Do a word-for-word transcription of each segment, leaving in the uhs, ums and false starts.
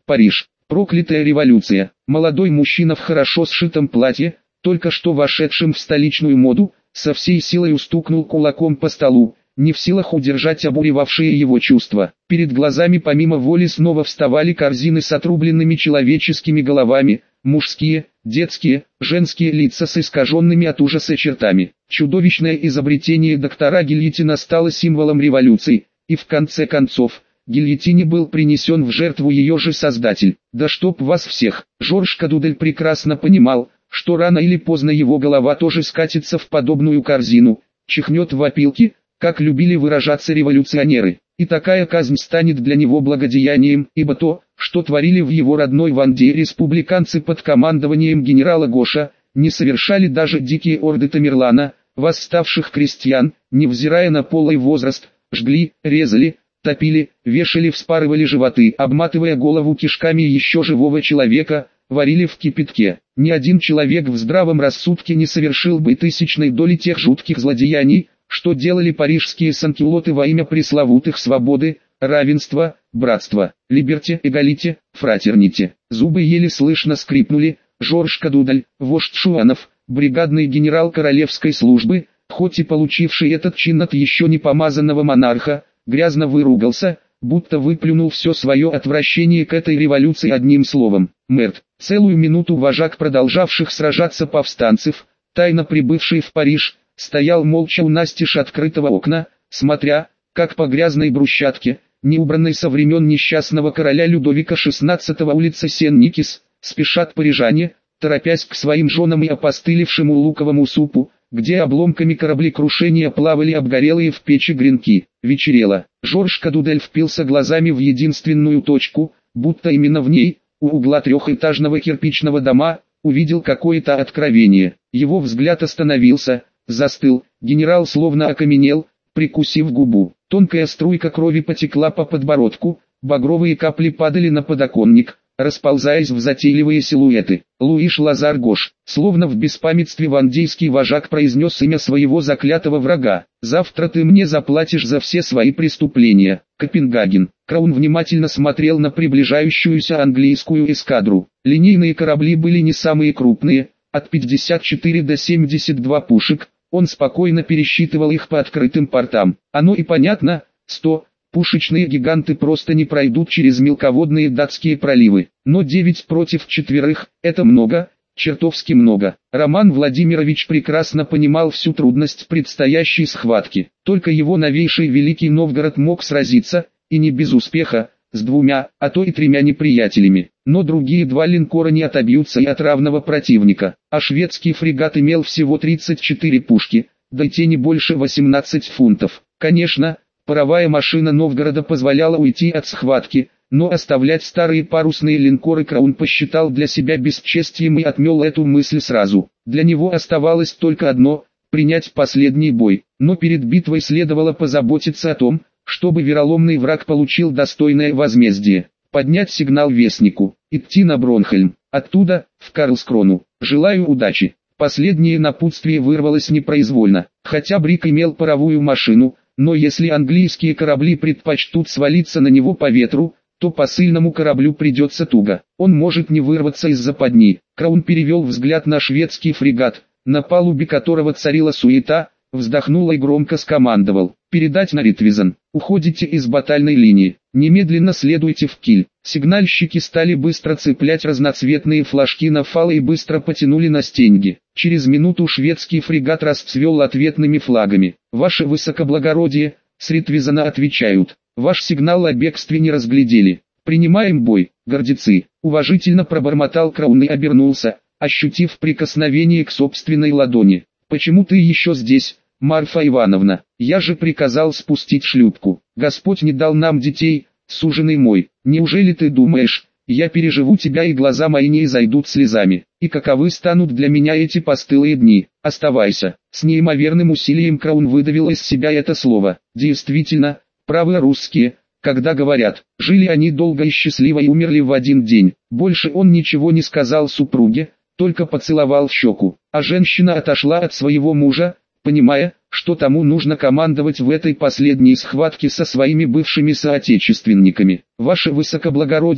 Париж. Проклятая революция. Молодой мужчина в хорошо сшитом платье, только что вошедшим в столичную моду, со всей силой устукнул кулаком по столу, не в силах удержать обуревавшие его чувства. Перед глазами помимо воли снова вставали корзины с отрубленными человеческими головами, мужские, детские, женские лица с искаженными от ужаса чертами. Чудовищное изобретение доктора Гильотина стало символом революции, и в конце концов, гильотине был принесен в жертву ее же создатель. Да чтоб вас всех! Жорж Кадудель прекрасно понимал, что рано или поздно его голова тоже скатится в подобную корзину, чихнет в опилки, как любили выражаться революционеры. И такая казнь станет для него благодеянием, ибо то, что творили в его родной Ванде республиканцы под командованием генерала Гоша, не совершали даже дикие орды Тамерлана, восставших крестьян, невзирая на пол и возраст, жгли, резали, топили, вешали, вспарывали животы, обматывая голову кишками еще живого человека, варили в кипятке. Ни один человек в здравом рассудке не совершил бы тысячной доли тех жутких злодеяний, что делали парижские санкюлоты во имя пресловутых свободы, равенства, братства, либерте, эгалите, фратерните. Зубы еле слышно скрипнули. Жорж Кадудель, вождь шуанов, бригадный генерал королевской службы, хоть и получивший этот чин от еще не помазанного монарха, грязно выругался, будто выплюнул все свое отвращение к этой революции одним словом. Мэрт. Целую минуту вожак продолжавших сражаться повстанцев, тайно прибывший в Париж, стоял молча у настежь открытого окна, смотря, как по грязной брусчатке, неубранной со времен несчастного короля Людовика шестнадцатого улицы Сен-Никис, спешат парижане, торопясь к своим женам и опостылевшему луковому супу, где обломками кораблекрушения плавали обгорелые в печи гренки. Вечерело. Жорж Кадудель впился глазами в единственную точку, будто именно в ней, у угла трехэтажного кирпичного дома, увидел какое-то откровение. Его взгляд остановился, застыл, генерал словно окаменел, прикусив губу. Тонкая струйка крови потекла по подбородку, багровые капли падали на подоконник, расползаясь в затейливые силуэты. Луиш Лазар Гош, словно в беспамятстве вандейский вожак произнес имя своего заклятого врага. «Завтра ты мне заплатишь за все свои преступления». Копенгаген. Краун внимательно смотрел на приближающуюся английскую эскадру. Линейные корабли были не самые крупные, от пятьдесят четыре до семьдесят два пушек, он спокойно пересчитывал их по открытым портам. Оно и понятно, сто. Пушечные гиганты просто не пройдут через мелководные датские проливы. Но девять против четверых – это много, чертовски много. Роман Владимирович прекрасно понимал всю трудность предстоящей схватки. Только его новейший Великий Новгород мог сразиться, и не без успеха, с двумя, а то и тремя неприятелями. Но другие два линкора не отобьются и от равного противника. А шведский фрегат имел всего тридцать четыре пушки, да и те не больше восемнадцати фунтов. Конечно, паровая машина Новгорода позволяла уйти от схватки, но оставлять старые парусные линкоры Краун посчитал для себя бесчестием и отмел эту мысль сразу. Для него оставалось только одно – принять последний бой. Но перед битвой следовало позаботиться о том, чтобы вероломный враг получил достойное возмездие. Поднять сигнал вестнику, идти на Бронхельм, оттуда – в Карлскрону. Желаю удачи. Последнее напутствие вырвалось непроизвольно, хотя Брик имел паровую машину. Но если английские корабли предпочтут свалиться на него по ветру, то посыльному кораблю придется туго. Он может не вырваться из западни. Краун перевел взгляд на шведский фрегат, на палубе которого царила суета, вздохнул и громко скомандовал: «Передать на Ритвизен, уходите из батальной линии, немедленно следуйте в киль». Сигнальщики стали быстро цеплять разноцветные флажки на фалы и быстро потянули на стенги. Через минуту шведский фрегат расцвел ответными флагами. «Ваше высокоблагородие», с Ритвизена отвечают, «ваш сигнал о бегстве не разглядели. Принимаем бой, гордецы». Уважительно пробормотал Краун и обернулся, ощутив прикосновение к собственной ладони. «Почему ты еще здесь, Марфа Ивановна? Я же приказал спустить шлюпку. Господь не дал нам детей, суженый мой. Неужели ты думаешь, я переживу тебя и глаза мои не изойдут слезами? И каковы станут для меня эти постылые дни? Оставайся». С неимоверным усилием Краун выдавил из себя это слово. Действительно, правы русские, когда говорят, жили они долго и счастливо и умерли в один день. Больше он ничего не сказал супруге, только поцеловал в щеку. А женщина отошла от своего мужа, понимая, что тому нужно командовать в этой последней схватке со своими бывшими соотечественниками. «Ваше высокоблагородие»,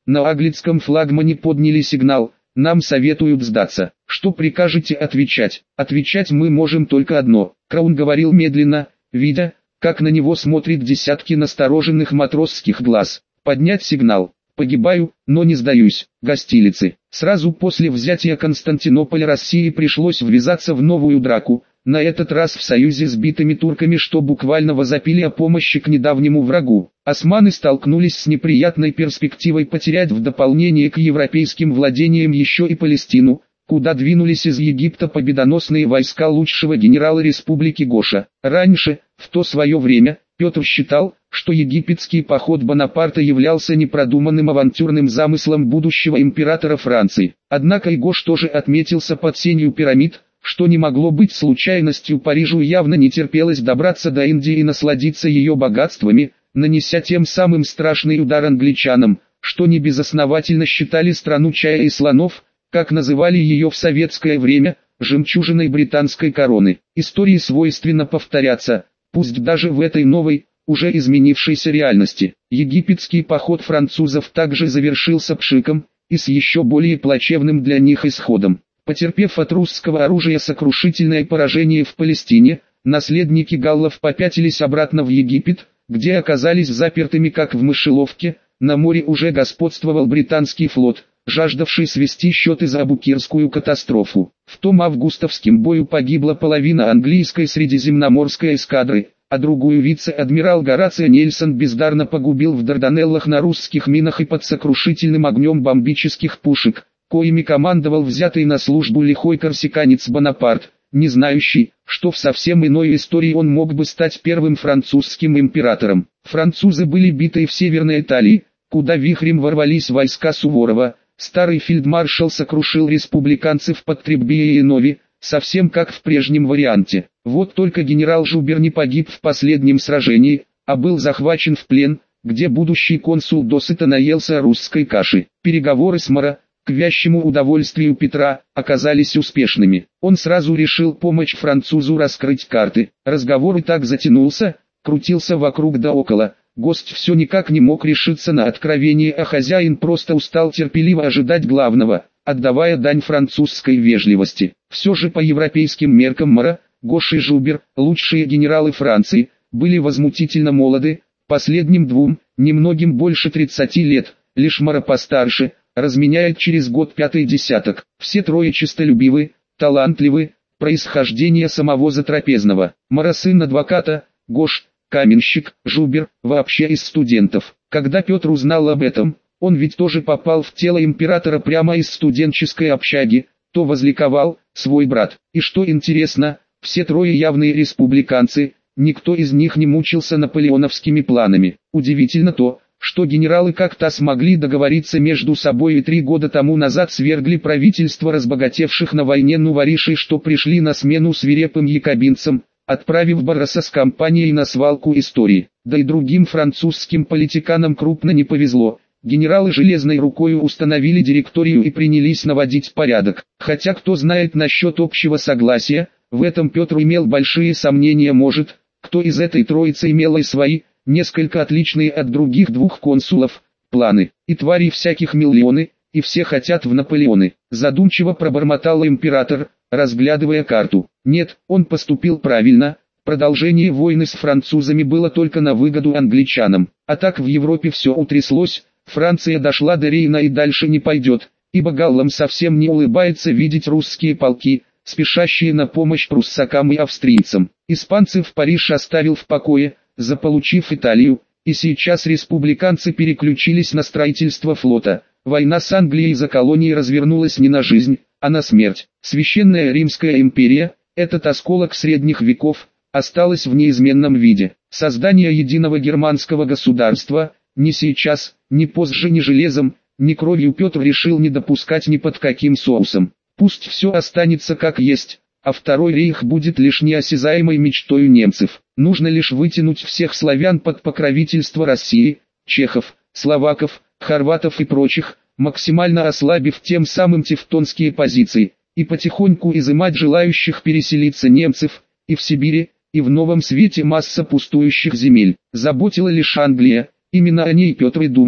на Аглицком флагмане подняли сигнал: нам советуют сдаться. Что прикажете отвечать? Отвечать мы можем только одно. Краун говорил медленно, видя, как на него смотрят десятки настороженных матросских глаз. Поднять сигнал. Погибаю, но не сдаюсь. Гостилицы. Сразу после взятия Константинополя России пришлось ввязаться в новую драку, на этот раз в союзе с битыми турками, что буквально возопили о помощи к недавнему врагу. Османы столкнулись с неприятной перспективой потерять в дополнение к европейским владениям еще и Палестину, куда двинулись из Египта победоносные войска лучшего генерала республики Гоша. Раньше, в то свое время, Петр считал, что египетский поход Бонапарта являлся непродуманным авантюрным замыслом будущего императора Франции. Однако и Гош тоже отметился под сенью пирамид, что не могло быть случайностью. Парижу явно не терпелось добраться до Индии и насладиться ее богатствами, нанеся тем самым страшный удар англичанам, что небезосновательно считали страну чая и слонов, как называли ее в советское время, жемчужиной британской короны. Истории свойственно повторяться, пусть даже в этой новой, уже изменившейся реальности. Египетский поход французов также завершился пшиком, и с еще более плачевным для них исходом. Потерпев от русского оружия сокрушительное поражение в Палестине, наследники галлов попятились обратно в Египет, где оказались запертыми как в мышеловке. На море уже господствовал британский флот, жаждавший свести счеты за Абукирскую катастрофу. В том августовском бою погибла половина английской средиземноморской эскадры, а другую вице-адмирал Горацио Нельсон бездарно погубил в Дарданеллах на русских минах и под сокрушительным огнем бомбических пушек, коими командовал взятый на службу лихой корсиканец Бонапарт, не знающий, что в совсем иной истории он мог бы стать первым французским императором. Французы были биты в Северной Италии, куда вихрем ворвались войска Суворова. Старый фельдмаршал сокрушил республиканцев под Треббией и Нови, совсем как в прежнем варианте. Вот только генерал Жубер не погиб в последнем сражении, а был захвачен в плен, где будущий консул досыта наелся русской каши. Переговоры с Моро, к вящему удовольствию Петра, оказались успешными. Он сразу решил помочь французу раскрыть карты. Разговор и так затянулся, крутился вокруг да около. Гость все никак не мог решиться на откровение, а хозяин просто устал терпеливо ожидать главного, отдавая дань французской вежливости. Все же по европейским меркам Моро, Гош и Жубер, лучшие генералы Франции, были возмутительно молоды, последним двум, немногим больше тридцати лет, лишь Моро постарше, разменяет через год пятый десяток. Все трое честолюбивы, талантливы, происхождение самого затрапезного. Моро сын адвоката, Гош каменщик, Жубер вообще из студентов. Когда Петр узнал об этом, он ведь тоже попал в тело императора прямо из студенческой общаги, то возликовал, свой брат. И что интересно, все трое явные республиканцы, никто из них не мучился наполеоновскими планами. Удивительно то, что генералы как-то смогли договориться между собой и три года тому назад свергли правительство разбогатевших на войне нуворишей, что пришли на смену свирепым якобинцам, отправив Барроса с компанией на свалку истории. Да и другим французским политиканам крупно не повезло. Генералы железной рукой установили директорию и принялись наводить порядок. Хотя кто знает насчет общего согласия, в этом Петр имел большие сомнения. Может, кто из этой троицы имел и свои, несколько отличные от других двух консулов, планы. И тварей всяких миллионы, и все хотят в Наполеоны. Задумчиво пробормотал император, разглядывая карту. Нет, он поступил правильно. Продолжение войны с французами было только на выгоду англичанам. А так в Европе все утряслось, Франция дошла до Рейна и дальше не пойдет, ибо галлам совсем не улыбается видеть русские полки, спешащие на помощь пруссакам и австрийцам. Испанцев Париж оставил в покое, заполучив Италию, и сейчас республиканцы переключились на строительство флота. Война с Англией за колонии развернулась не на жизнь, а на смерть. Священная Римская империя, этот осколок средних веков, осталась в неизменном виде. Создание единого германского государства, ни сейчас, ни позже, ни железом, ни кровью Петр решил не допускать ни под каким соусом. Пусть все останется как есть, а Второй рейх будет лишь неосязаемой мечтою немцев. Нужно лишь вытянуть всех славян под покровительство России, чехов, словаков, хорватов и прочих, максимально ослабив тем самым тевтонские позиции, и потихоньку изымать желающих переселиться немцев, и в Сибири, и в Новом Свете масса пустующих земель. Заботила лишь Англия, именно о ней Петр и думал,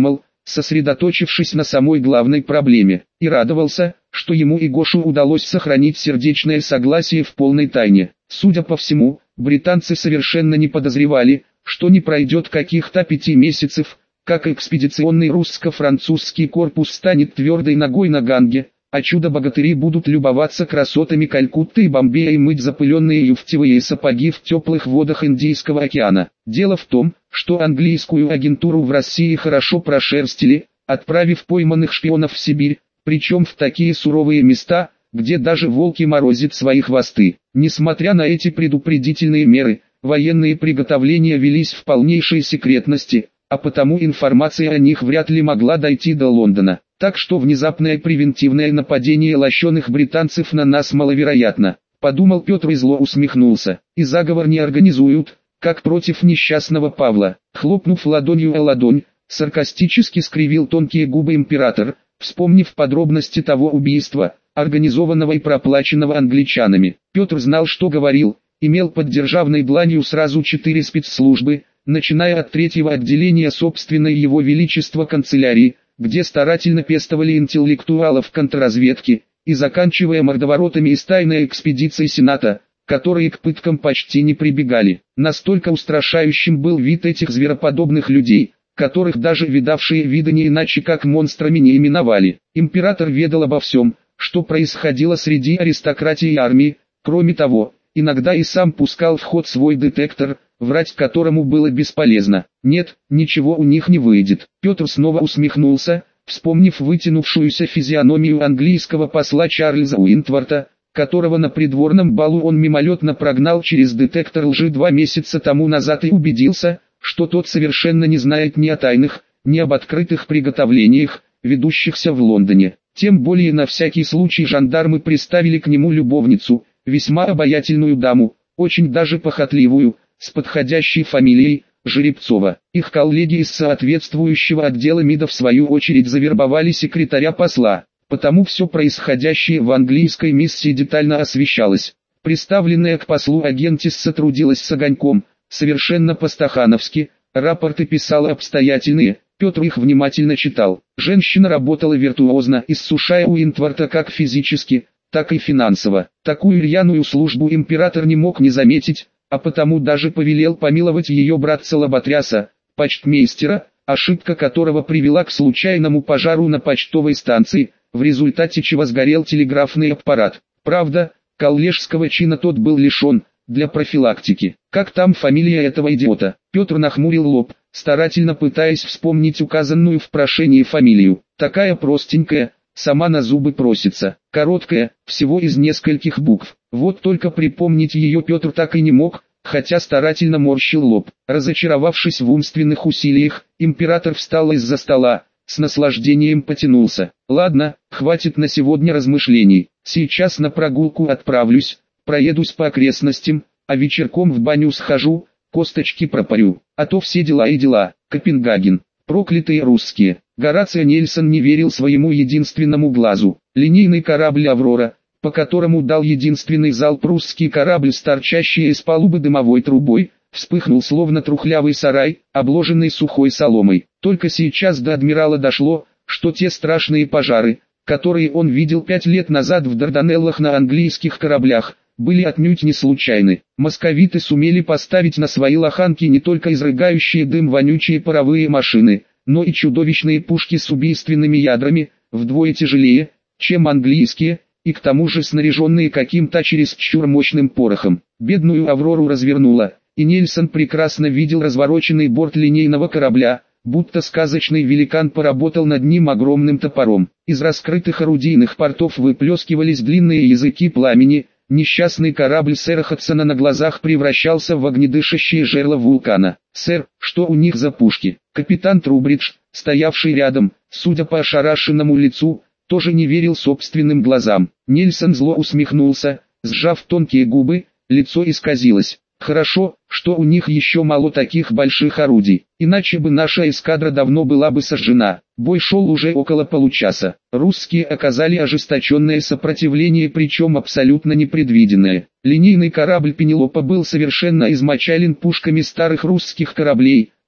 сосредоточившись на самой главной проблеме, и радовался, что ему и Гошу удалось сохранить сердечное согласие в полной тайне. Судя по всему, британцы совершенно не подозревали, что не пройдет каких-то пяти месяцев, как экспедиционный русско-французский корпус станет твердой ногой на Ганге, а чудо-богатыри будут любоваться красотами Калькутты и Бомбея и мыть запыленные юфтевые сапоги в теплых водах Индийского океана. Дело в том, что английскую агентуру в России хорошо прошерстили, отправив пойманных шпионов в Сибирь, причем в такие суровые места, где даже волки морозят свои хвосты. Несмотря на эти предупредительные меры, военные приготовления велись в полнейшей секретности, а потому информация о них вряд ли могла дойти до Лондона. Так что внезапное превентивное нападение лощеных британцев на нас маловероятно, подумал Петр и зло усмехнулся. И заговор не организуют, как против несчастного Павла. Хлопнув ладонью о ладонь, саркастически скривил тонкие губы император, вспомнив подробности того убийства, организованного и проплаченного англичанами. Петр знал, что говорил, имел под державной дланью сразу четыре спецслужбы, начиная от третьего отделения собственной его величества канцелярии, где старательно пестовали интеллектуалов контрразведки, и заканчивая мордоворотами из тайной экспедиции Сената, которые к пыткам почти не прибегали. Настолько устрашающим был вид этих звероподобных людей, которых даже видавшие виды не иначе как монстрами не именовали. Император ведал обо всем, что происходило среди аристократии и армии, кроме того, иногда и сам пускал в ход свой детектор, врать которому было бесполезно. Нет, ничего у них не выйдет. Петр снова усмехнулся, вспомнив вытянувшуюся физиономию английского посла Чарльза Уинтворта, которого на придворном балу он мимолетно прогнал через детектор лжи два месяца тому назад и убедился, что тот совершенно не знает ни о тайных, ни об открытых приготовлениях, ведущихся в Лондоне. Тем более на всякий случай жандармы приставили к нему любовницу, весьма обаятельную даму, очень даже похотливую, с подходящей фамилией Жеребцова. Их коллеги из соответствующего отдела МИДа в свою очередь завербовали секретаря посла, потому все происходящее в английской миссии детально освещалось. Представленная к послу агентесса трудилась с огоньком, совершенно по-стахановски, рапорты писала обстоятельные, Петр их внимательно читал. Женщина работала виртуозно, иссушая Уинтворта как физически, так и финансово. Такую рьяную службу император не мог не заметить, а потому даже повелел помиловать ее братца-лоботряса, почтмейстера, ошибка которого привела к случайному пожару на почтовой станции, в результате чего сгорел телеграфный аппарат. Правда, коллежского чина тот был лишен, для профилактики. Как там фамилия этого идиота? Петр нахмурил лоб, старательно пытаясь вспомнить указанную в прошении фамилию. Такая простенькая, сама на зубы просится. Короткая, всего из нескольких букв. Вот только припомнить ее Петр так и не мог, хотя старательно морщил лоб. Разочаровавшись в умственных усилиях, император встал из-за стола, с наслаждением потянулся. Ладно, хватит на сегодня размышлений. Сейчас на прогулку отправлюсь, проедусь по окрестностям, а вечерком в баню схожу, косточки пропарю. А то все дела и дела. Копенгаген. Проклятые русские. Горацио Нельсон не верил своему единственному глазу. Линейный корабль «Аврора», по которому дал единственный залп русский корабль с торчащей из палубы дымовой трубой, вспыхнул словно трухлявый сарай, обложенный сухой соломой. Только сейчас до адмирала дошло, что те страшные пожары, которые он видел пять лет назад в Дарданеллах на английских кораблях, были отнюдь не случайны. Московиты сумели поставить на свои лоханки не только изрыгающие дым вонючие паровые машины, но и чудовищные пушки с убийственными ядрами, вдвое тяжелее, чем английские, и к тому же снаряженные каким-то чересчур мощным порохом. Бедную «Аврору» развернуло, и Нельсон прекрасно видел развороченный борт линейного корабля, будто сказочный великан поработал над ним огромным топором. Из раскрытых орудийных портов выплескивались длинные языки пламени. Несчастный корабль сэра Ходсона на глазах превращался в огнедышащее жерло вулкана. «Сэр, что у них за пушки?» Капитан Трубридж, стоявший рядом, судя по ошарашенному лицу, тоже не верил собственным глазам. Нельсон зло усмехнулся, сжав тонкие губы, лицо исказилось. «Хорошо, что у них еще мало таких больших орудий, иначе бы наша эскадра давно была бы сожжена». Бой шел уже около получаса. Русские оказали ожесточенное сопротивление, причем абсолютно непредвиденное. Линейный корабль «Пенелопа» был совершенно измочален пушками старых русских кораблей,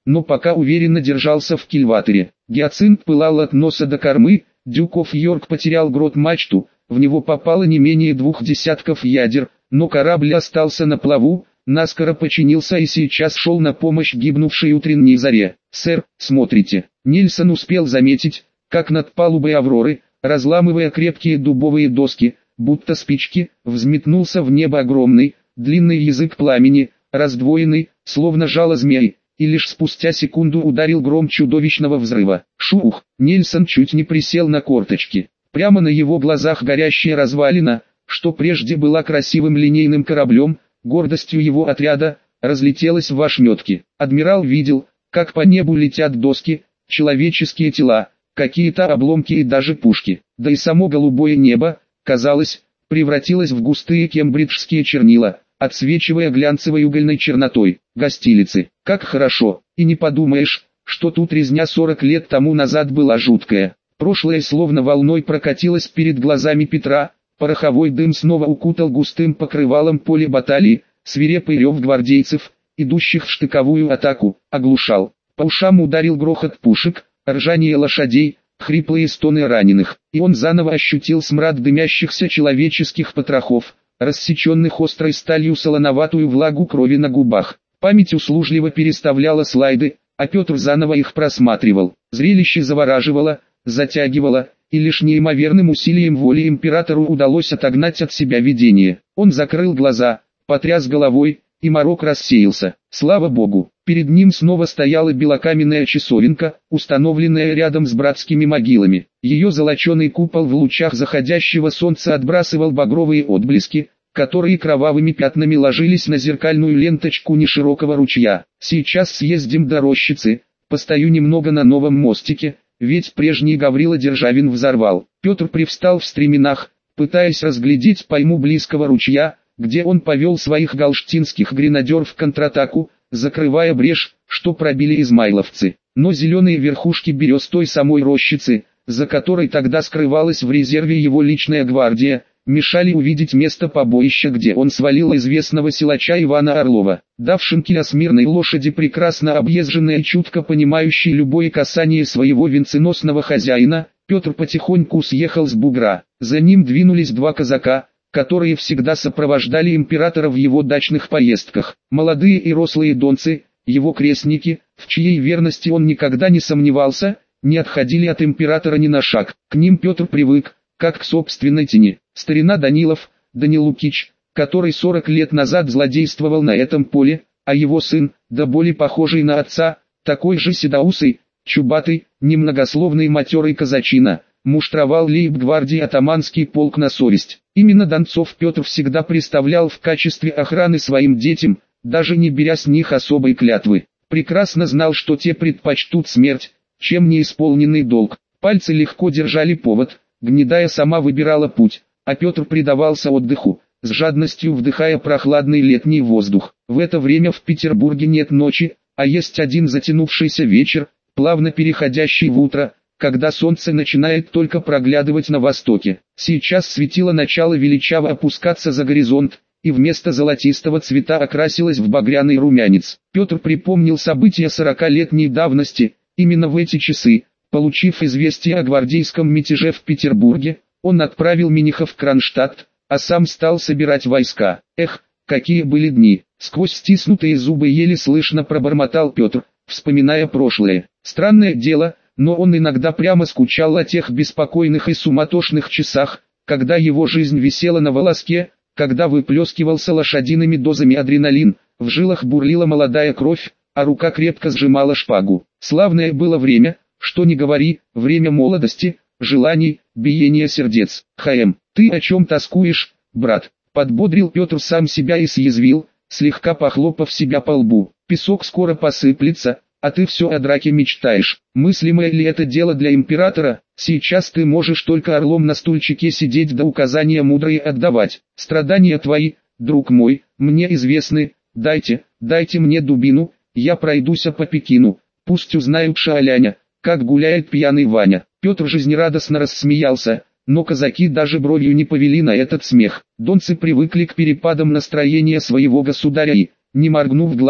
но пока уверенно держался в кильватере. Гиацинт пылал от носа до кормы, Дюков Йорк потерял грот-мачту, в него попало не менее двух десятков ядер, но корабль остался на плаву, наскоро починился и сейчас шел на помощь гибнувшей утренней заре. «Сэр, смотрите». Нильсон успел заметить, как над палубой «Авроры», разламывая крепкие дубовые доски, будто спички, взметнулся в небо огромный, длинный язык пламени, раздвоенный, словно жало змей, и лишь спустя секунду ударил гром чудовищного взрыва. Шух! Нильсон чуть не присел на корточки. Прямо на его глазах горящая развалина, что прежде была красивым линейным кораблем, гордостью его отряда, разлетелась в ошметки. Адмирал видел, как по небу летят доски, человеческие тела, какие-то обломки и даже пушки. Да и само голубое небо, казалось, превратилось в густые кембриджские чернила, отсвечивая глянцевой угольной чернотой. Гостилицы, как хорошо, и не подумаешь, что тут резня сорок лет тому назад была жуткая. Прошлое словно волной прокатилось перед глазами Петра, пороховой дым снова укутал густым покрывалом поле баталии, свирепый рев гвардейцев, идущих в штыковую атаку, оглушал. По ушам ударил грохот пушек, ржание лошадей, хриплые стоны раненых, и он заново ощутил смрад дымящихся человеческих потрохов, рассеченных острой сталью солоноватую влагу крови на губах. Память услужливо переставляла слайды, а Петр заново их просматривал. Зрелище завораживало, затягивало, и лишь неимоверным усилием воли императору удалось отогнать от себя видение. Он закрыл глаза, потряс головой, и морок рассеялся. Слава Богу, перед ним снова стояла белокаменная часовенка, установленная рядом с братскими могилами. Ее золоченый купол в лучах заходящего солнца отбрасывал багровые отблески, которые кровавыми пятнами ложились на зеркальную ленточку неширокого ручья. Сейчас съездим до рощицы, постою немного на новом мостике, ведь прежний Гаврила Державин взорвал. Петр привстал в стременах, пытаясь разглядеть пойму близкого ручья, где он повел своих галштинских гренадеров в контратаку, закрывая брешь, что пробили измайловцы. Но зеленые верхушки берез той самой рощицы, за которой тогда скрывалась в резерве его личная гвардия, мешали увидеть место побоища, где он свалил известного силача Ивана Орлова. Давшинки о смирной лошади, прекрасно объезженная и чутко понимающий любое касание своего венценосного хозяина, Петр потихоньку съехал с бугра. За ним двинулись два казака, которые всегда сопровождали императора в его дачных поездках. Молодые и рослые донцы, его крестники, в чьей верности он никогда не сомневался, не отходили от императора ни на шаг. К ним Петр привык, как к собственной тени. Старина Данилов, Данил Лукич, который сорок лет назад злодействовал на этом поле, а его сын, да более похожий на отца, такой же седоусый, чубатый, немногословный матерый казачина, муштровал лейб-гвардии атаманский полк на совесть. Именно Донцов Петр всегда представлял в качестве охраны своим детям, даже не беря с них особой клятвы. Прекрасно знал, что те предпочтут смерть, чем неисполненный долг. Пальцы легко держали повод, гнедая сама выбирала путь, а Петр предавался отдыху, с жадностью вдыхая прохладный летний воздух. В это время в Петербурге нет ночи, а есть один затянувшийся вечер, плавно переходящий в утро, когда солнце начинает только проглядывать на востоке. Сейчас светило начало величаво опускаться за горизонт, и вместо золотистого цвета окрасилось в багряный румянец. Петр припомнил события сорокалетней давности. Именно в эти часы, получив известие о гвардейском мятеже в Петербурге, он отправил Миниха в Кронштадт, а сам стал собирать войска. Эх, какие были дни! Сквозь стиснутые зубы еле слышно пробормотал Петр, вспоминая прошлое. Странное дело, но он иногда прямо скучал о тех беспокойных и суматошных часах, когда его жизнь висела на волоске, когда выплескивался лошадиными дозами адреналин, в жилах бурлила молодая кровь, а рука крепко сжимала шпагу. Славное было время, что не говори, время молодости, желаний, биения сердец. Х.М. Ты о чем тоскуешь, брат? Подбодрил Петр сам себя и съязвил, слегка похлопав себя по лбу. Песок скоро посыплется, а ты все о драке мечтаешь. Мыслимое ли это дело для императора? Сейчас ты можешь только орлом на стульчике сидеть да указания мудрые отдавать. Страдания твои, друг мой, мне известны. Дайте, дайте мне дубину, я пройдуся по Пекину. Пусть узнают Шаоляня, как гуляет пьяный Ваня. Петр жизнерадостно рассмеялся, но казаки даже бровью не повели на этот смех. Донцы привыкли к перепадам настроения своего государя и, не моргнув глазом,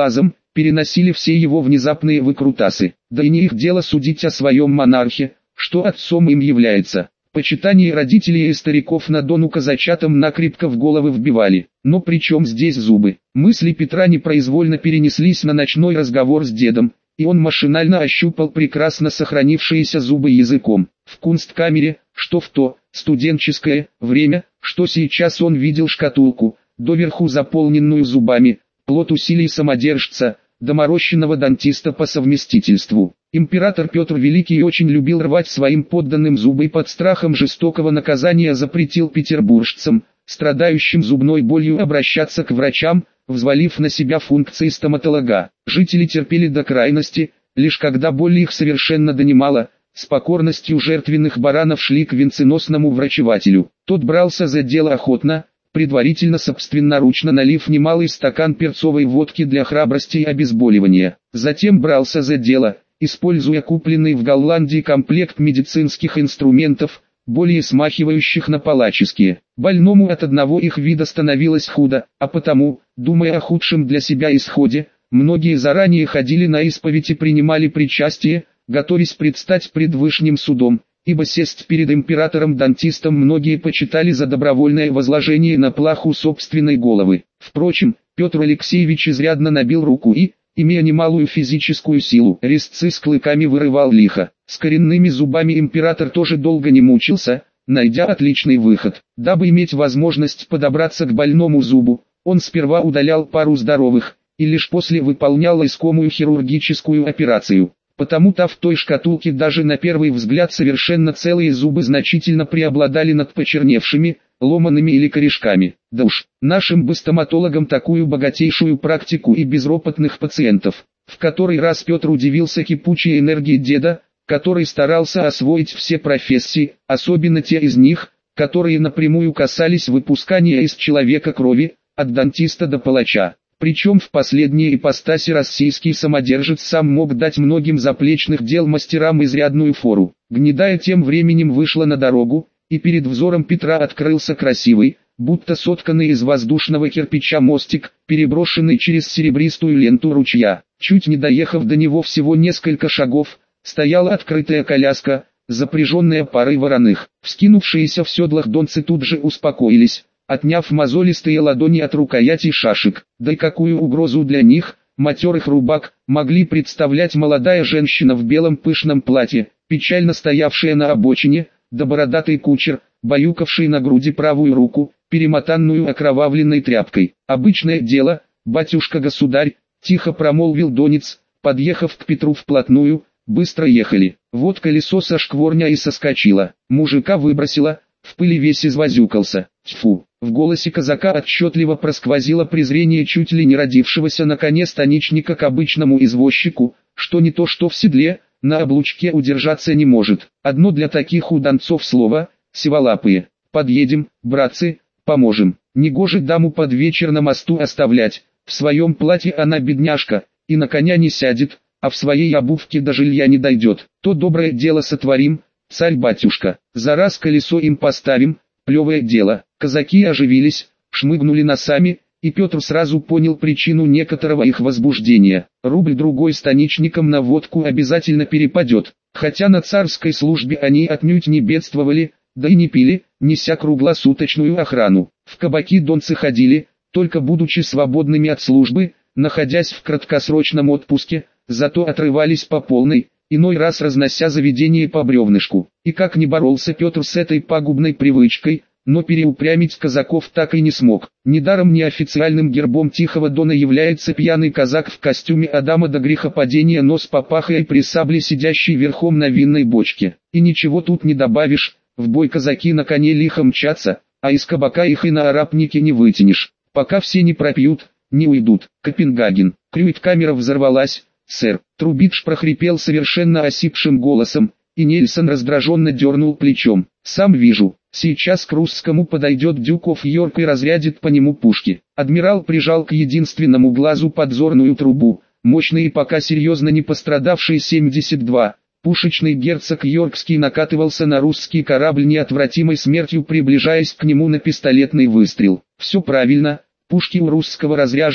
переносили все его внезапные выкрутасы. Да и не их дело судить о своем монархе, что отцом им является. Почитание родителей и стариков на Дону казачатам накрепко в головы вбивали. Но при чем здесь зубы? Мысли Петра непроизвольно перенеслись на ночной разговор с дедом, и он машинально ощупал прекрасно сохранившиеся зубы языком. В кунсткамере, что в то студенческое время, что сейчас он видел шкатулку, доверху заполненную зубами, плод усилий самодержца, доморощенного дантиста по совместительству. Император Петр Великий очень любил рвать своим подданным зубы и под страхом жестокого наказания запретил петербуржцам, страдающим зубной болью, обращаться к врачам, взвалив на себя функции стоматолога. Жители терпели до крайности, лишь когда боль их совершенно донимала, с покорностью жертвенных баранов шли к венценосному врачевателю. Тот брался за дело охотно, предварительно собственноручно налив немалый стакан перцовой водки для храбрости и обезболивания. Затем брался за дело, используя купленный в Голландии комплект медицинских инструментов, более смахивающих на палаческие. Больному от одного их вида становилось худо, а потому, думая о худшем для себя исходе, многие заранее ходили на исповедь и принимали причастие, готовясь предстать пред Вышним судом, ибо сесть перед императором-дантистом многие почитали за добровольное возложение на плаху собственной головы. Впрочем, Петр Алексеевич изрядно набил руку и, имея немалую физическую силу, резцы с клыками вырывал лихо. С коренными зубами император тоже долго не мучился, найдя отличный выход. Дабы иметь возможность подобраться к больному зубу, он сперва удалял пару здоровых, и лишь после выполнял искомую хирургическую операцию. Потому-то в той шкатулке даже на первый взгляд совершенно целые зубы значительно преобладали над почерневшими, ломаными или корешками. Да уж, нашим бы стоматологам такую богатейшую практику и безропотных пациентов. В который раз Петр удивился кипучей энергии деда, который старался освоить все профессии, особенно те из них, которые напрямую касались выпускания из человека крови, от дантиста до палача. Причем в последней ипостаси российский самодержец сам мог дать многим заплечных дел мастерам изрядную фору. Гнедая тем временем вышла на дорогу, и перед взором Петра открылся красивый, будто сотканный из воздушного кирпича мостик, переброшенный через серебристую ленту ручья. Чуть не доехав до него всего несколько шагов, стояла открытая коляска, запряженная парой вороных. Вскинувшиеся в седлах донцы тут же успокоились, отняв мозолистые ладони от рукоятей шашек. Да и какую угрозу для них, матерых рубак, могли представлять молодая женщина в белом пышном платье, печально стоявшая на обочине, да бородатый кучер, баюкавший на груди правую руку, перемотанную окровавленной тряпкой. «Обычное дело, батюшка-государь», — тихо промолвил донец, подъехав к Петру вплотную. Быстро ехали. Вот колесо со шкворня и соскочило. Мужика выбросило, в пыли весь извозюкался. Тьфу! В голосе казака отчетливо просквозило презрение чуть ли не родившегося на коне станичника к обычному извозчику, что не то что в седле, на облучке удержаться не может. Одно для таких удонцов слово — сиволапые. Подъедем, братцы, поможем. Негоже даму под вечер на мосту оставлять. В своем платье она бедняжка, и на коня не сядет, а в своей обувке до жилья не дойдет. То доброе дело сотворим, царь-батюшка. За раз колесо им поставим, плевое дело. Казаки оживились, шмыгнули носами, и Петр сразу понял причину некоторого их возбуждения. Рубль-другой станичникам на водку обязательно перепадет, хотя на царской службе они отнюдь не бедствовали, да и не пили, неся круглосуточную охрану. В кабаки донцы ходили, только будучи свободными от службы, находясь в краткосрочном отпуске, зато отрывались по полной, иной раз разнося заведение по бревнышку. И как ни боролся Петр с этой пагубной привычкой, но переупрямить казаков так и не смог. Недаром неофициальным гербом Тихого Дона является пьяный казак в костюме Адама до грехопадения, но с папахой при сабле, сидящий верхом на винной бочке. И ничего тут не добавишь, в бой казаки на коне лихо мчатся, а из кабака их и на арапнике не вытянешь. Пока все не пропьют, не уйдут. Копенгаген. Крюит-камера взорвалась. «Сэр», Трубидж прохрипел совершенно осипшим голосом, и Нельсон раздраженно дернул плечом. «Сам вижу, сейчас к русскому подойдет Дюков Йорк и разрядит по нему пушки». Адмирал прижал к единственному глазу подзорную трубу, мощный и пока серьезно не пострадавший семьдесят два. Пушечный герцог Йоркский накатывался на русский корабль неотвратимой смертью, приближаясь к нему на пистолетный выстрел. «Все правильно, пушки у русского разряжены,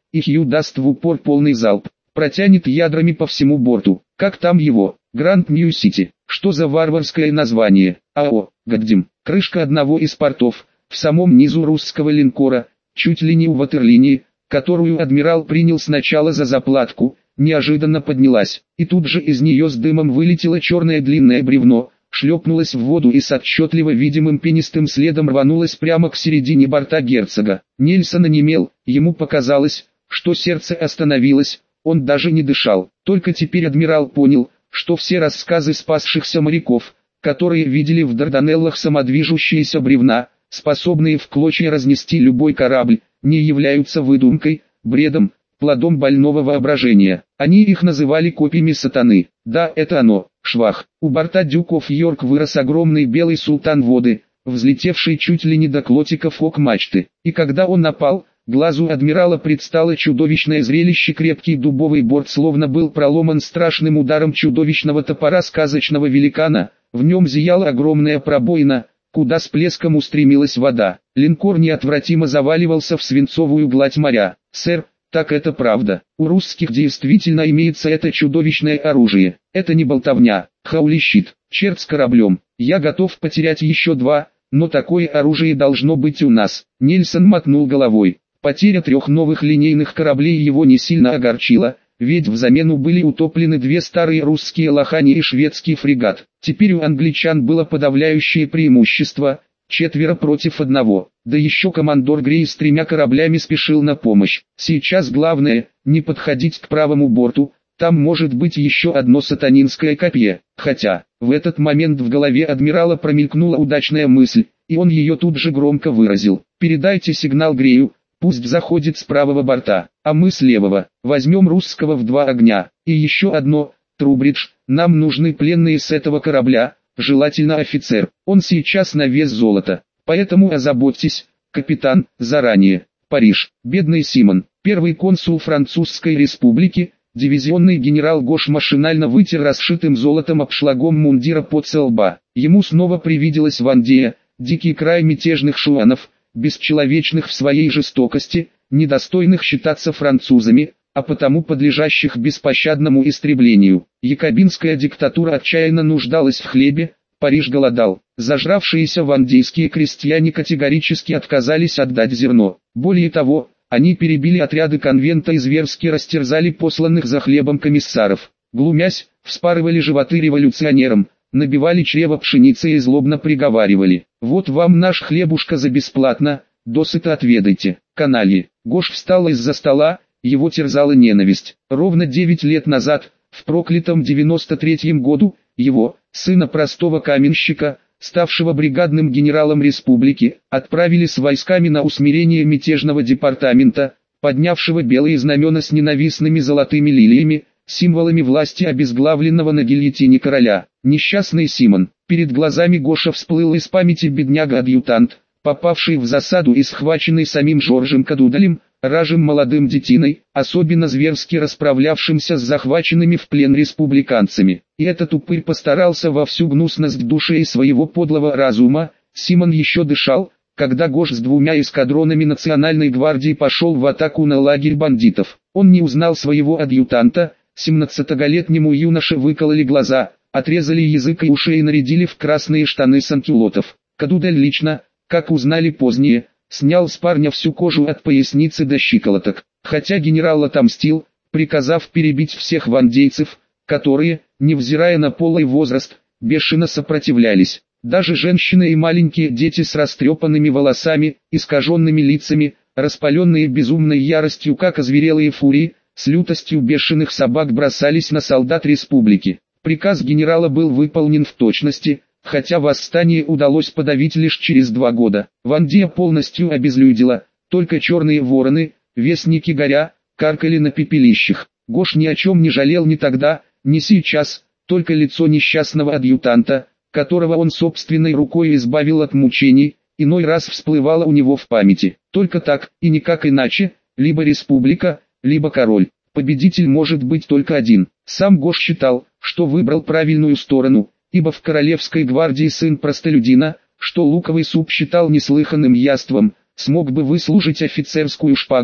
и Хью даст в упор полный залп. Протянет ядрами по всему борту. Как там его? Гранд Нью-Сити. Что за варварское название? АО, Гаддим. Крышка одного из портов, в самом низу русского линкора, чуть ли не у ватерлинии, которую адмирал принял сначала за заплатку, неожиданно поднялась, и тут же из нее с дымом вылетело черное длинное бревно, шлепнулось в воду и с отчетливо видимым пенистым следом рванулось прямо к середине борта герцога. Нельсон онемел, ему показалось, что сердце остановилось, он даже не дышал. Только теперь адмирал понял, что все рассказы спасшихся моряков, которые видели в Дарданеллах самодвижущиеся бревна, способные в клочья разнести любой корабль, не являются выдумкой, бредом, плодом больного воображения. Они их называли копьями сатаны. Да, это оно, швах. У борта Дюков Йорк вырос огромный белый султан воды, взлетевший чуть ли не до клотиков ок мачты. И когда он напал, глазу адмирала предстало чудовищное зрелище. Крепкий дубовый борт словно был проломан страшным ударом чудовищного топора сказочного великана, в нем зияла огромная пробоина, куда с плеском устремилась вода. Линкор неотвратимо заваливался в свинцовую гладь моря. «Сэр, так это правда. У русских действительно имеется это чудовищное оружие. Это не болтовня. Хаулищит. Черт с кораблем. Я готов потерять еще два, но такое оружие должно быть у нас». Нельсон мотнул головой. Потеря трех новых линейных кораблей его не сильно огорчила, ведь в замену были утоплены две старые русские лохани и шведский фрегат. Теперь у англичан было подавляющее преимущество, четверо против одного. Да еще командор Грей с тремя кораблями спешил на помощь. Сейчас главное, не подходить к правому борту, там может быть еще одно сатанинское копье. Хотя, в этот момент в голове адмирала промелькнула удачная мысль, и он ее тут же громко выразил. «Передайте сигнал Грею, пусть заходит с правого борта, а мы с левого, возьмем русского в два огня. И еще одно, Трубридж, нам нужны пленные с этого корабля, желательно офицер, он сейчас на вес золота, поэтому озаботьтесь, капитан, заранее». Париж. Бедный Симон, первый консул Французской республики, дивизионный генерал Гош машинально вытер расшитым золотом обшлагом мундира пот со лба. Ему снова привиделась Вандея, дикий край мятежных шуанов, бесчеловечных в своей жестокости, недостойных считаться французами, а потому подлежащих беспощадному истреблению. Якобинская диктатура отчаянно нуждалась в хлебе, Париж голодал. Зажравшиеся вандейские крестьяне категорически отказались отдать зерно. Более того, они перебили отряды конвента и зверски растерзали посланных за хлебом комиссаров. Глумясь, вспарывали животы революционерам, набивали чрево пшеницей и злобно приговаривали: «Вот вам наш хлебушка за бесплатно, досыта отведайте, канальи». Гош встал из-за стола, его терзала ненависть. Ровно девять лет назад, в проклятом девяносто третьем году, его, сына простого каменщика, ставшего бригадным генералом республики, отправили с войсками на усмирение мятежного департамента, поднявшего белые знамена с ненавистными золотыми лилиями, символами власти обезглавленного на гильотине короля. Несчастный Симон. Перед глазами Гоша всплыл из памяти бедняга-адъютант, попавший в засаду и схваченный самим Жоржем Кадудалем, ражем молодым детиной, особенно зверски расправлявшимся с захваченными в плен республиканцами. И этот упырь постарался во всю гнусность души и своего подлого разума. Симон еще дышал, когда Гош с двумя эскадронами национальной гвардии пошел в атаку на лагерь бандитов. Он не узнал своего адъютанта, семнадцатилетнему юноше выкололи глаза, отрезали язык и уши и нарядили в красные штаны санкюлотов. Кадудаль лично, как узнали позднее, снял с парня всю кожу от поясницы до щиколоток. Хотя генерал отомстил, приказав перебить всех вандейцев, которые, невзирая на пол и возраст, бешено сопротивлялись. Даже женщины и маленькие дети с растрепанными волосами, искаженными лицами, распаленные безумной яростью как озверелые фурии, с лютостью бешеных собак бросались на солдат республики. Приказ генерала был выполнен в точности, хотя восстание удалось подавить лишь через два года. Вандея полностью обезлюдила, только черные вороны, вестники горя, каркали на пепелищах. Гош ни о чем не жалел ни тогда, ни сейчас, только лицо несчастного адъютанта, которого он собственной рукой избавил от мучений, иной раз всплывало у него в памяти. Только так, и никак иначе, либо республика, либо король. Победитель может быть только один. Сам Гош считал, что выбрал правильную сторону, ибо в королевской гвардии сын простолюдина, что луковый суп считал неслыханным яством, смог бы выслужить офицерскую шпагу,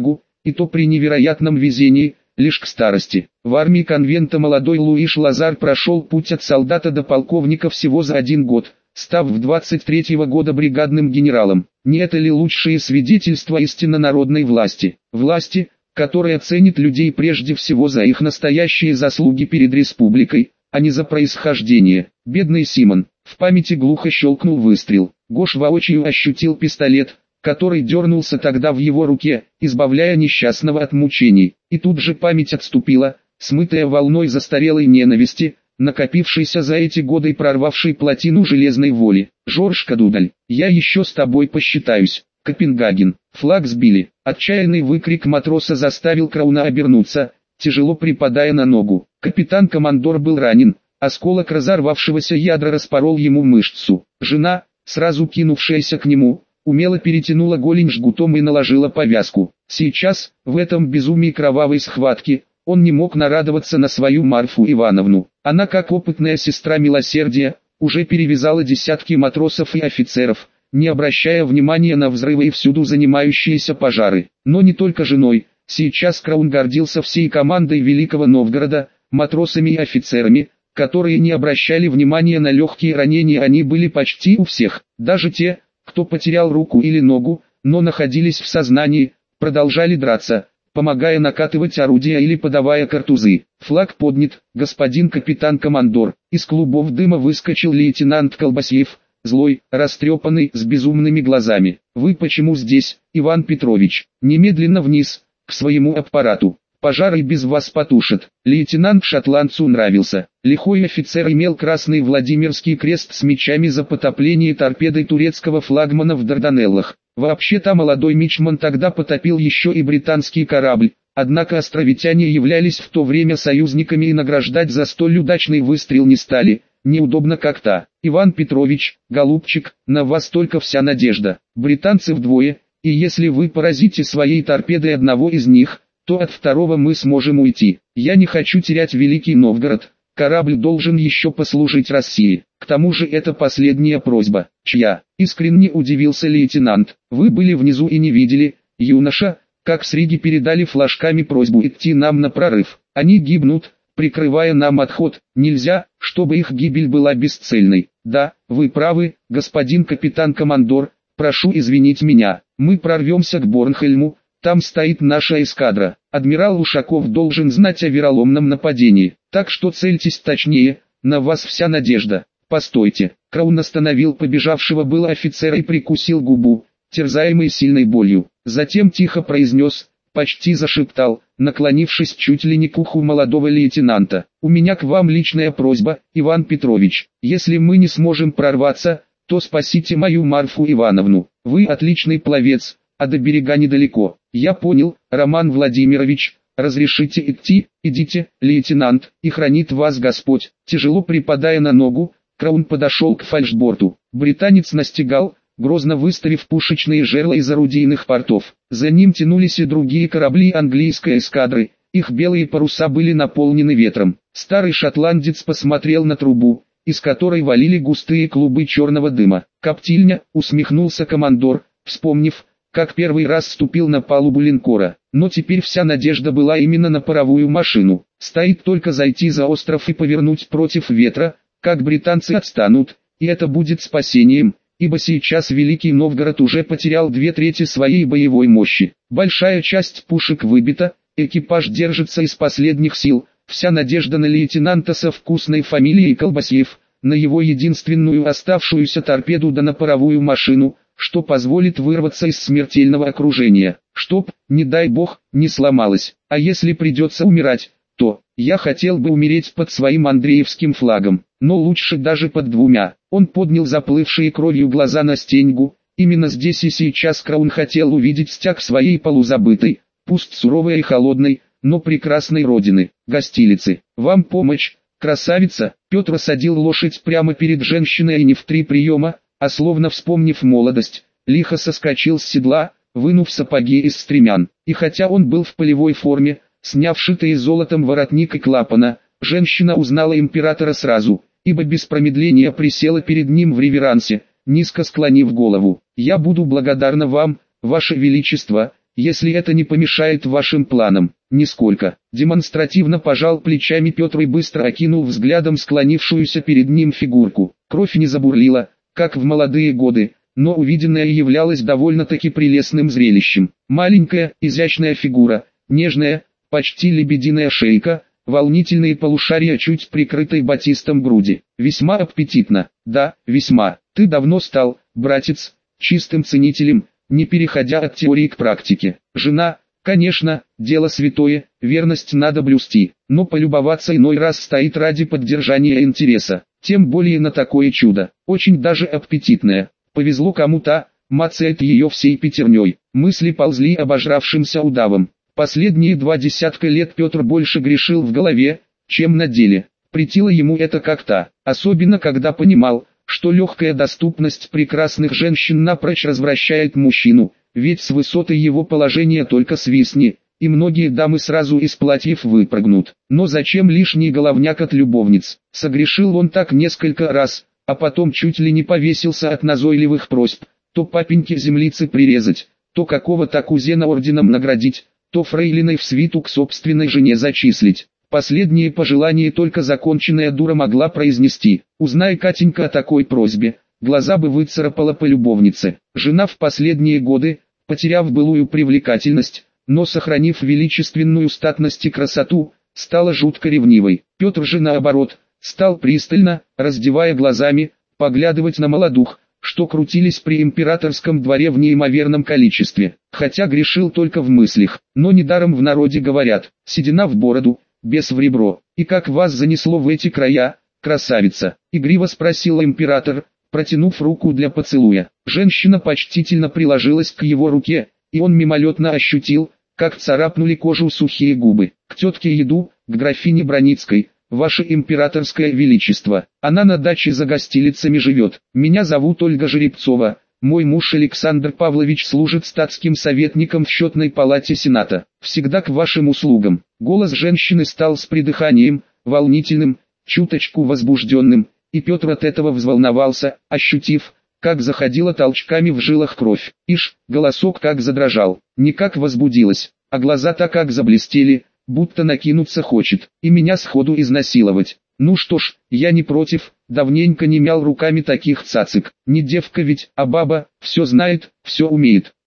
и то при невероятном везении, лишь к старости. В армии конвента молодой Луиш Лазар прошел путь от солдата до полковника всего за один год, став в двадцать третьего года бригадным генералом. Не это ли лучшие свидетельства истинно народной власти? Власти, которая ценит людей прежде всего за их настоящие заслуги перед республикой, а не за происхождение. Бедный Симон. В памяти глухо щелкнул выстрел. Гош воочию ощутил пистолет, который дернулся тогда в его руке, избавляя несчастного от мучений. И тут же память отступила, смытая волной застарелой ненависти, накопившейся за эти годы и прорвавшей плотину железной воли. «Жорж Кадудаль, я еще с тобой посчитаюсь». Копенгаген. Флаг сбили. Отчаянный выкрик матроса заставил Крауна обернуться, тяжело припадая на ногу. Капитан-командор был ранен, осколок разорвавшегося ядра распорол ему мышцу. Жена, сразу кинувшаяся к нему, умело перетянула голень жгутом и наложила повязку. Сейчас, в этом безумии кровавой схватки, он не мог нарадоваться на свою Марфу Ивановну. Она, как опытная сестра милосердия, уже перевязала десятки матросов и офицеров, не обращая внимания на взрывы и всюду занимающиеся пожары. Но не только женой, сейчас Краун гордился всей командой Великого Новгорода, матросами и офицерами, которые не обращали внимания на легкие ранения, они были почти у всех. Даже те, кто потерял руку или ногу, но находились в сознании, продолжали драться, помогая накатывать орудия или подавая картузы. Флаг поднят, господин капитан-командор. Из клубов дыма выскочил лейтенант Колбасьев, злой, растрепанный, с безумными глазами. «Вы почему здесь, Иван Петрович? Немедленно вниз, к своему аппарату. Пожар и без вас потушат». Лейтенант шотландцу нравился. Лихой офицер имел красный Владимирский крест с мечами за потопление торпедой турецкого флагмана в Дарданеллах. Вообще-то молодой мичман тогда потопил еще и британский корабль, однако островитяне являлись в то время союзниками и награждать за столь удачный выстрел не стали. Неудобно как-то. «Иван Петрович, голубчик, на вас только вся надежда. Британцы вдвое, и если вы поразите своей торпедой одного из них, то от второго мы сможем уйти. Я не хочу терять Великий Новгород, корабль должен еще послужить России. К тому же это последняя просьба». «Чья?» — искренне удивился лейтенант. «Вы были внизу и не видели, юноша, как с Риги передали флажками просьбу идти нам на прорыв. Они гибнут, прикрывая нам отход. Нельзя, чтобы их гибель была бесцельной». «Да, вы правы, господин капитан-командор, прошу извинить меня. Мы прорвемся к Борнхельму, там стоит наша эскадра. Адмирал Ушаков должен знать о вероломном нападении, так что цельтесь точнее, на вас вся надежда». «Постойте». Краун остановил побежавшего было офицера и прикусил губу, терзаемый сильной болью. Затем тихо произнес, почти зашептал, наклонившись чуть ли не к уху молодого лейтенанта: «У меня к вам личная просьба, Иван Петрович. Если мы не сможем прорваться, то спасите мою Марфу Ивановну. Вы отличный пловец, а до берега недалеко». «Я понял, Роман Владимирович, разрешите идти?» «Идите, лейтенант, и хранит вас Господь». Тяжело припадая на ногу, Краун подошел к фальшборту. Британец настигал, грозно выставив пушечные жерла из орудийных портов. За ним тянулись и другие корабли английской эскадры, их белые паруса были наполнены ветром. Старый шотландец посмотрел на трубу, из которой валили густые клубы черного дыма. «Коптильня», — усмехнулся командор, вспомнив, как первый раз ступил на палубу линкора. Но теперь вся надежда была именно на паровую машину. Стоит только зайти за остров и повернуть против ветра, как британцы отстанут, и это будет спасением, ибо сейчас Великий Новгород уже потерял две трети своей боевой мощи. Большая часть пушек выбита, экипаж держится из последних сил, вся надежда на лейтенанта со вкусной фамилией Колбасьев, на его единственную оставшуюся торпеду да на паровую машину, что позволит вырваться из смертельного окружения, чтоб, не дай бог, не сломалось. А если придется умирать, то, я хотел бы умереть под своим Андреевским флагом, но лучше даже под двумя. Он поднял заплывшие кровью глаза на Стеньгу. Именно здесь и сейчас Краун хотел увидеть стяг своей полузабытой, пусть суровой и холодной, но прекрасной родины, Гостилицы. «Вам помощь, красавица!» Петр осадил лошадь прямо перед женщиной и не в три приема, а словно вспомнив молодость, лихо соскочил с седла, вынув сапоги из стремян. И хотя он был в полевой форме, сняв шитые золотом воротник и клапана, женщина узнала императора сразу, ибо без промедления присела перед ним в реверансе, низко склонив голову. «Я буду благодарна вам, ваше величество, если это не помешает вашим планам. Нисколько. Демонстративно пожал плечами Петр и быстро окинул взглядом склонившуюся перед ним фигурку. Кровь не забурлила, как в молодые годы, но увиденное являлось довольно-таки прелестным зрелищем. Маленькая, изящная фигура, нежная, почти лебединая шейка, волнительные полушария чуть прикрытой батистом груди. Весьма аппетитно. Да, весьма. Ты давно стал, братец, чистым ценителем, не переходя от теории к практике. Жена, конечно, дело святое, верность надо блюсти, но полюбоваться иной раз стоит ради поддержания интереса. Тем более на такое чудо. Очень даже аппетитное. Повезло кому-то, мацает ее всей пятерней. Мысли ползли обожравшимся удавом. Последние два десятка лет Петр больше грешил в голове, чем на деле. Претило ему это как-то, особенно когда понимал, что легкая доступность прекрасных женщин напрочь развращает мужчину, ведь с высоты его положения только свистни, и многие дамы сразу из платьев выпрыгнут. Но зачем лишний головняк от любовниц? Согрешил он так несколько раз, а потом чуть ли не повесился от назойливых просьб, то папеньке землицы прирезать, то какого-то кузена орденом наградить, то фрейлиной в свиту к собственной жене зачислить. Последнее пожелание только законченная дура могла произнести. Узнай, Катенька, о такой просьбе, глаза бы выцарапала по любовнице. Жена в последние годы, потеряв былую привлекательность, но сохранив величественную статность и красоту, стала жутко ревнивой. Петр же наоборот, стал пристально, раздевая глазами, поглядывать на молодух, что крутились при императорском дворе в неимоверном количестве. Хотя грешил только в мыслях, но недаром в народе говорят: седина в бороду, бес в ребро. И как вас занесло в эти края, красавица? Игриво спросил император, протянув руку для поцелуя. Женщина почтительно приложилась к его руке, и он мимолетно ощутил, как царапнули кожу сухие губы. К тетке еду, к графине Броницкой, ваше императорское величество. Она на даче за гостилицами живет. Меня зовут Ольга Жеребцова. Мой муж Александр Павлович служит статским советником в счетной палате Сената. Всегда к вашим услугам. Голос женщины стал с придыханием, волнительным, чуточку возбужденным, и Петр от этого взволновался, ощутив, как заходила толчками в жилах кровь. Ишь, голосок как задрожал, не как возбудилась, а глаза-то как заблестели, будто накинуться хочет, и меня сходу изнасиловать. Ну что ж, я не против, давненько не мял руками таких цацик. Не девка ведь, а баба, все знает, все умеет.